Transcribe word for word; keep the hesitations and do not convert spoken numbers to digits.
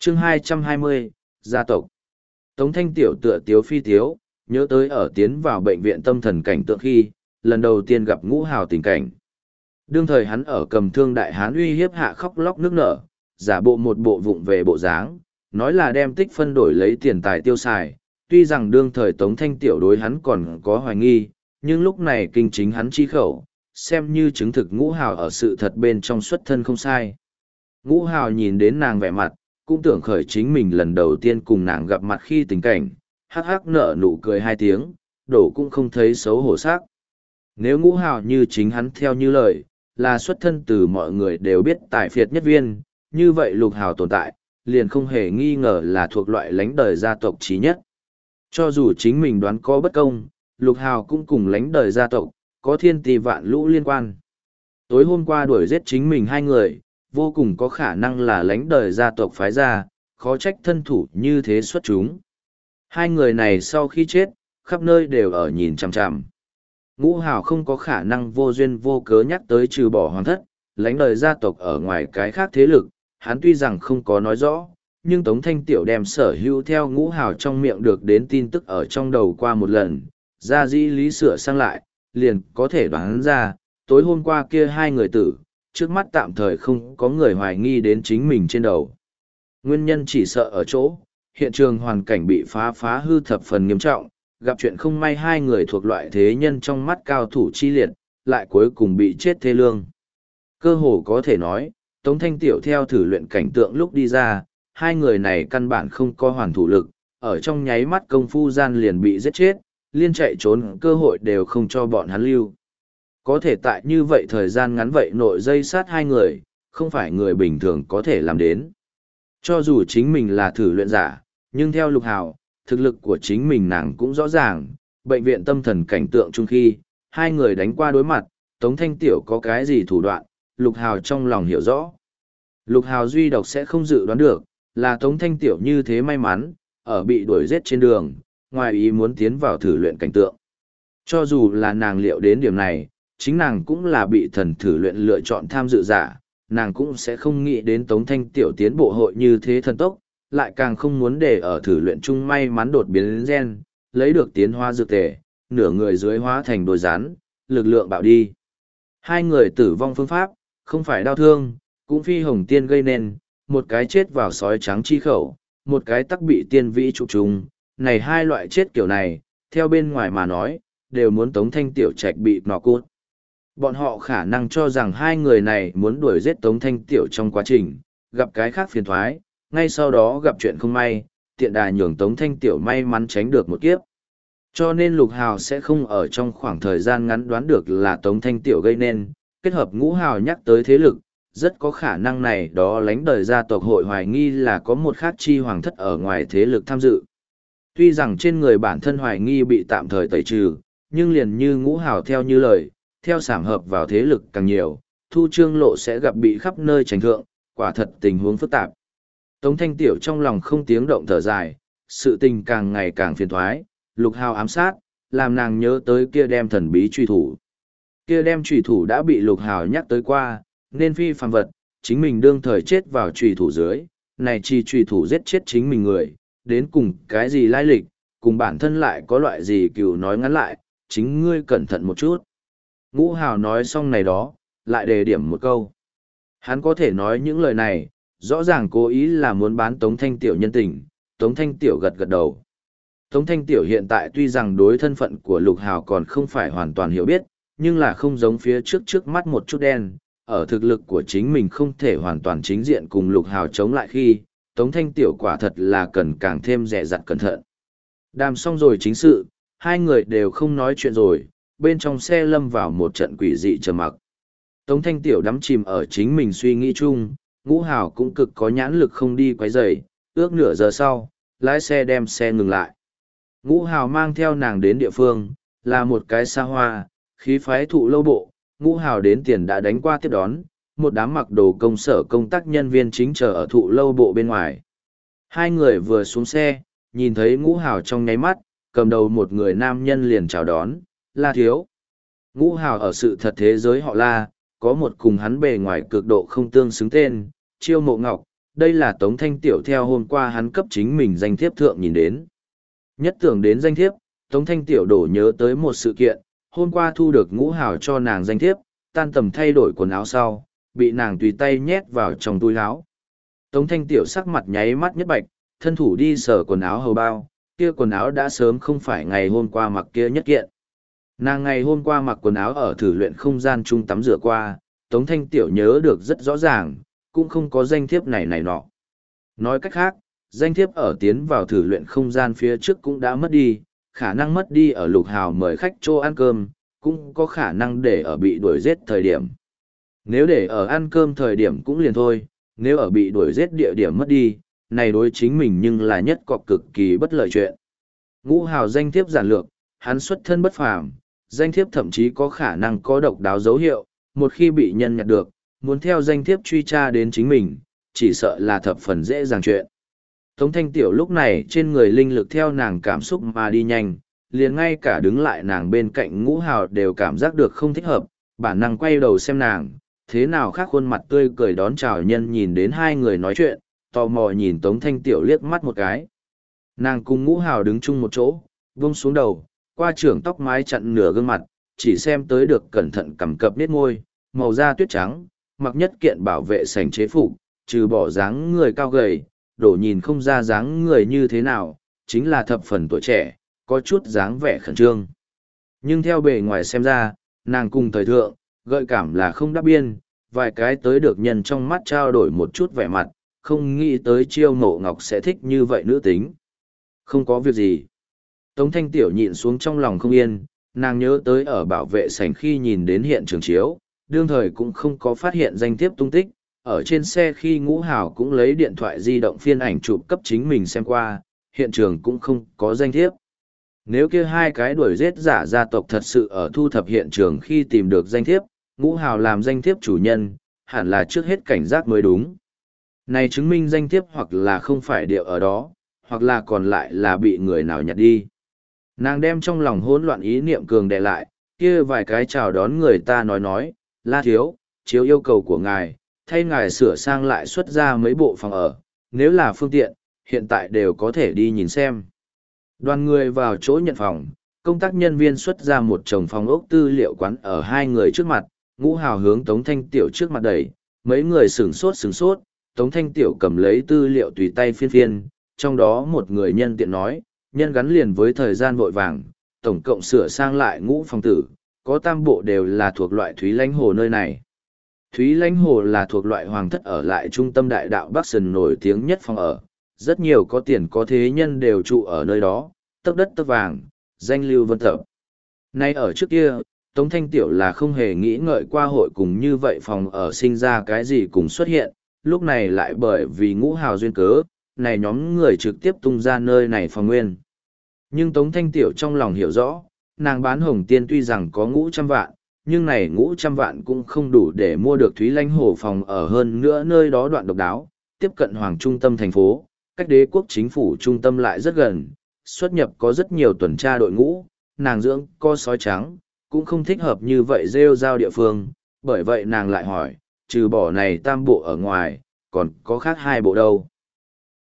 chương hai trăm hai mươi, gia tộc. Tống Thanh Tiểu tựa tiếu phi tiếu, nhớ tới ở tiến vào bệnh viện tâm thần cảnh tượng khi, lần đầu tiên gặp Ngũ Hào tình cảnh. Đương thời hắn ở cầm thương đại hán uy hiếp hạ khóc lóc nước nở, giả bộ một bộ vụng về bộ dáng, nói là đem tích phân đổi lấy tiền tài tiêu xài. Tuy rằng đương thời Tống Thanh Tiểu đối hắn còn có hoài nghi, nhưng lúc này kinh chính hắn chi khẩu, xem như chứng thực Ngũ Hào ở sự thật bên trong xuất thân không sai. Ngũ Hào nhìn đến nàng vẻ mặt, cũng tưởng khởi chính mình lần đầu tiên cùng nàng gặp mặt khi tình cảnh, hắc hắc nở nụ cười hai tiếng, đổ cũng không thấy xấu hổ sắc. Nếu Ngũ Hào như chính hắn theo như lời, là xuất thân từ mọi người đều biết tài phiệt nhất viên, như vậy Lục Hào tồn tại, liền không hề nghi ngờ là thuộc loại lánh đời gia tộc trí nhất. Cho dù chính mình đoán có bất công, Lục Hào cũng cùng lánh đời gia tộc, có thiên tỷ vạn lũ liên quan. Tối hôm qua đuổi giết chính mình hai người, vô cùng có khả năng là lánh đời gia tộc phái ra, khó trách thân thủ như thế xuất chúng. Hai người này sau khi chết, khắp nơi đều ở nhìn chằm chằm. Ngũ Hào không có khả năng vô duyên vô cớ nhắc tới trừ bỏ hoàng thất, lánh đời gia tộc ở ngoài cái khác thế lực, hắn tuy rằng không có nói rõ, nhưng Tống Thanh Tiểu đem sở hữu theo Ngũ Hào trong miệng được đến tin tức ở trong đầu qua một lần, ra dĩ lý sửa sang lại, liền có thể đoán ra, tối hôm qua kia hai người tử, trước mắt tạm thời không có người hoài nghi đến chính mình trên đầu. Nguyên nhân chỉ sợ ở chỗ, hiện trường hoàn cảnh bị phá phá hư thập phần nghiêm trọng, gặp chuyện không may hai người thuộc loại thế nhân trong mắt cao thủ chi liệt, lại cuối cùng bị chết thê lương. Cơ hồ có thể nói, Tống Thanh Tiểu theo thử luyện cảnh tượng lúc đi ra, hai người này căn bản không có hoàn thủ lực, ở trong nháy mắt công phu gian liền bị giết chết, liên chạy trốn cơ hội đều không cho bọn hắn lưu. Có thể tại như vậy thời gian ngắn vậy nội dây sát hai người, không phải người bình thường có thể làm đến. Cho dù chính mình là thử luyện giả, nhưng theo Lục Hào, thực lực của chính mình nàng cũng rõ ràng, bệnh viện tâm thần cảnh tượng chung khi, hai người đánh qua đối mặt, Tống Thanh Tiểu có cái gì thủ đoạn, Lục Hào trong lòng hiểu rõ. Lục Hào duy độc sẽ không dự đoán được, là Tống Thanh Tiểu như thế may mắn, ở bị đuổi giết trên đường, ngoài ý muốn tiến vào thử luyện cảnh tượng. Cho dù là nàng liệu đến điểm này, chính nàng cũng là bị thần thử luyện lựa chọn tham dự giả, nàng cũng sẽ không nghĩ đến Tống Thanh Tiểu tiến bộ hội như thế thần tốc, lại càng không muốn để ở thử luyện chung may mắn đột biến gen, lấy được tiến hóa dược tề, nửa người dưới hóa thành đôi rắn, lực lượng bạo đi. Hai người tử vong phương pháp, không phải đau thương, cũng phi hồng tiên gây nên, một cái chết vào sói trắng chi khẩu, một cái tắc bị tiên vĩ trụ trùng. Này hai loại chết kiểu này, theo bên ngoài mà nói, đều muốn Tống Thanh Tiểu Trạch bị nọ cút. Bọn họ khả năng cho rằng hai người này muốn đuổi giết Tống Thanh Tiểu trong quá trình, gặp cái khác phiền thoái, ngay sau đó gặp chuyện không may, tiện đà nhường Tống Thanh Tiểu may mắn tránh được một kiếp. Cho nên Lục Hào sẽ không ở trong khoảng thời gian ngắn đoán được là Tống Thanh Tiểu gây nên, kết hợp Ngũ Hào nhắc tới thế lực, rất có khả năng này đó lánh đời gia tộc hội hoài nghi là có một khác chi hoàng thất ở ngoài thế lực tham dự. Tuy rằng trên người bản thân hoài nghi bị tạm thời tẩy trừ, nhưng liền như Ngũ Hào theo như lời, theo sảm hợp vào thế lực càng nhiều, Thu Trương Lộ sẽ gặp bị khắp nơi tránh thượng, quả thật tình huống phức tạp. Tống Thanh Tiểu trong lòng không tiếng động thở dài, sự tình càng ngày càng phiền thoái, Lục Hào ám sát, làm nàng nhớ tới kia đem thần bí truy thủ. Kia đem truy thủ đã bị Lục Hào nhắc tới qua, nên phi phàm vật, chính mình đương thời chết vào truy thủ dưới, này chi truy thủ giết chết chính mình người, đến cùng cái gì lai lịch, cùng bản thân lại có loại gì cừu nói ngắn lại, chính ngươi cẩn thận một chút. Ngũ Hào nói xong này đó, lại đề điểm một câu. Hắn có thể nói những lời này, rõ ràng cố ý là muốn bán Tống Thanh Tiểu nhân tình, Tống Thanh Tiểu gật gật đầu. Tống Thanh Tiểu hiện tại tuy rằng đối thân phận của Lục Hào còn không phải hoàn toàn hiểu biết, nhưng là không giống phía trước trước mắt một chút đen, ở thực lực của chính mình không thể hoàn toàn chính diện cùng Lục Hào chống lại khi, Tống Thanh Tiểu quả thật là cần càng thêm dè dặt cẩn thận. Đàm xong rồi chính sự, hai người đều không nói chuyện rồi, bên trong xe lâm vào một trận quỷ dị trầm mặc. Tống Thanh Tiểu đắm chìm ở chính mình suy nghĩ chung, Ngũ Hào cũng cực có nhãn lực không đi quấy rầy, ước nửa giờ sau, lái xe đem xe ngừng lại. Ngũ Hào mang theo nàng đến địa phương, là một cái xa hoa, khí phái thụ lâu bộ, Ngũ Hào đến tiền đã đánh qua tiếp đón, một đám mặc đồ công sở công tác nhân viên chính chờ ở thụ lâu bộ bên ngoài. Hai người vừa xuống xe, nhìn thấy Ngũ Hào trong nháy mắt, cầm đầu một người nam nhân liền chào đón, La Thiếu. Ngũ Hào ở sự thật thế giới họ La, có một cùng hắn bề ngoài cực độ không tương xứng tên, Chiêu Mộ Ngọc, đây là Tống Thanh Tiểu theo hôm qua hắn cấp chính mình danh thiếp thượng nhìn đến. Nhất tưởng đến danh thiếp, Tống Thanh Tiểu đổ nhớ tới một sự kiện, hôm qua thu được Ngũ Hào cho nàng danh thiếp, tan tầm thay đổi quần áo sau, bị nàng tùy tay nhét vào trong túi áo. Tống Thanh Tiểu sắc mặt nháy mắt nhất bạch, thân thủ đi sờ quần áo hầu bao, kia quần áo đã sớm không phải ngày hôm qua mặc kia nhất kiện. Nàng ngày hôm qua mặc quần áo ở thử luyện không gian chung tắm rửa qua, Tống Thanh Tiểu nhớ được rất rõ ràng, cũng không có danh thiếp này này nọ. Nói cách khác, danh thiếp ở tiến vào thử luyện không gian phía trước cũng đã mất đi, khả năng mất đi ở Lục Hào mời khách chỗ ăn cơm, cũng có khả năng để ở bị đuổi giết thời điểm. Nếu để ở ăn cơm thời điểm cũng liền thôi, nếu ở bị đuổi giết địa điểm mất đi, này đối chính mình nhưng là nhất cọc cực kỳ bất lợi chuyện. Ngũ Hào danh thiếp giản lược, hắn xuất thân bất phàm, danh thiếp thậm chí có khả năng có độc đáo dấu hiệu, một khi bị nhân nhặt được, muốn theo danh thiếp truy tra đến chính mình, chỉ sợ là thập phần dễ dàng chuyện. Tống Thanh Tiểu lúc này trên người linh lực theo nàng cảm xúc mà đi nhanh, liền ngay cả đứng lại nàng bên cạnh Ngũ Hào đều cảm giác được không thích hợp, bản năng quay đầu xem nàng, thế nào khác khuôn mặt tươi cười đón chào nhân nhìn đến hai người nói chuyện, tò mò nhìn Tống Thanh Tiểu liếc mắt một cái. Nàng cùng Ngũ Hào đứng chung một chỗ, vung xuống đầu, qua trưởng tóc mái chặn nửa gương mặt, chỉ xem tới được cẩn thận cầm cập nết môi, màu da tuyết trắng, mặc nhất kiện bảo vệ sành chế phục, trừ bỏ dáng người cao gầy, đổ nhìn không ra dáng người như thế nào, chính là thập phần tuổi trẻ, có chút dáng vẻ khẩn trương. Nhưng theo bề ngoài xem ra, nàng cùng thời thượng, gợi cảm là không đáp biên, vài cái tới được nhân trong mắt trao đổi một chút vẻ mặt, không nghĩ tới Chiêu Ngộ Ngọc sẽ thích như vậy nữ tính. Không có việc gì. Tống Thanh Tiểu nhịn xuống trong lòng không yên, nàng nhớ tới ở bảo vệ sảnh khi nhìn đến hiện trường chiếu, đương thời cũng không có phát hiện danh thiếp tung tích, ở trên xe khi Ngũ Hào cũng lấy điện thoại di động phiên ảnh chụp cấp chính mình xem qua, hiện trường cũng không có danh thiếp. Nếu kia hai cái đuổi giết giả gia tộc thật sự ở thu thập hiện trường khi tìm được danh thiếp, Ngũ Hào làm danh thiếp chủ nhân, hẳn là trước hết cảnh giác mới đúng. Này chứng minh danh thiếp hoặc là không phải điệu ở đó, hoặc là còn lại là bị người nào nhặt đi. Nàng đem trong lòng hỗn loạn ý niệm cường đè lại, kia vài cái chào đón người ta nói nói, La thiếu, chiếu yêu cầu của ngài, thay ngài sửa sang lại xuất ra mấy bộ phòng ở, nếu là phương tiện, hiện tại đều có thể đi nhìn xem. Đoàn người vào chỗ nhận phòng, công tác nhân viên xuất ra một chồng phòng ốc tư liệu quán ở hai người trước mặt, Ngũ Hào hướng Tống Thanh Tiểu trước mặt đẩy, mấy người sửng sốt sửng sốt, Tống Thanh Tiểu cầm lấy tư liệu tùy tay phiên phiên, trong đó một người nhân tiện nói, nhân gắn liền với thời gian vội vàng, tổng cộng sửa sang lại ngũ phòng tử, có tam bộ đều là thuộc loại Thúy Lãnh Hồ nơi này. Thúy Lãnh Hồ là thuộc loại hoàng thất ở lại trung tâm đại đạo Bắc Sơn nổi tiếng nhất phòng ở, rất nhiều có tiền có thế nhân đều trụ ở nơi đó, tấc đất tấc vàng, danh lưu vân tập. Nay ở trước kia, Tống Thanh Tiểu là không hề nghĩ ngợi qua hội cùng như vậy phòng ở sinh ra cái gì cùng xuất hiện, lúc này lại bởi vì Ngũ Hào duyên cớ, này nhóm người trực tiếp tung ra nơi này phòng nguyên. Nhưng Tống Thanh Tiểu trong lòng hiểu rõ, nàng bán hồng tiên tuy rằng có ngũ trăm vạn, nhưng này ngũ trăm vạn cũng không đủ để mua được Thúy Lãnh Hồ phòng ở hơn nữa nơi đó đoạn độc đáo, tiếp cận hoàng trung tâm thành phố, cách đế quốc chính phủ trung tâm lại rất gần, xuất nhập có rất nhiều tuần tra đội ngũ, nàng dưỡng co sói trắng, cũng không thích hợp như vậy rêu rao địa phương, bởi vậy nàng lại hỏi, trừ bỏ này tam bộ ở ngoài, còn có khác hai bộ đâu.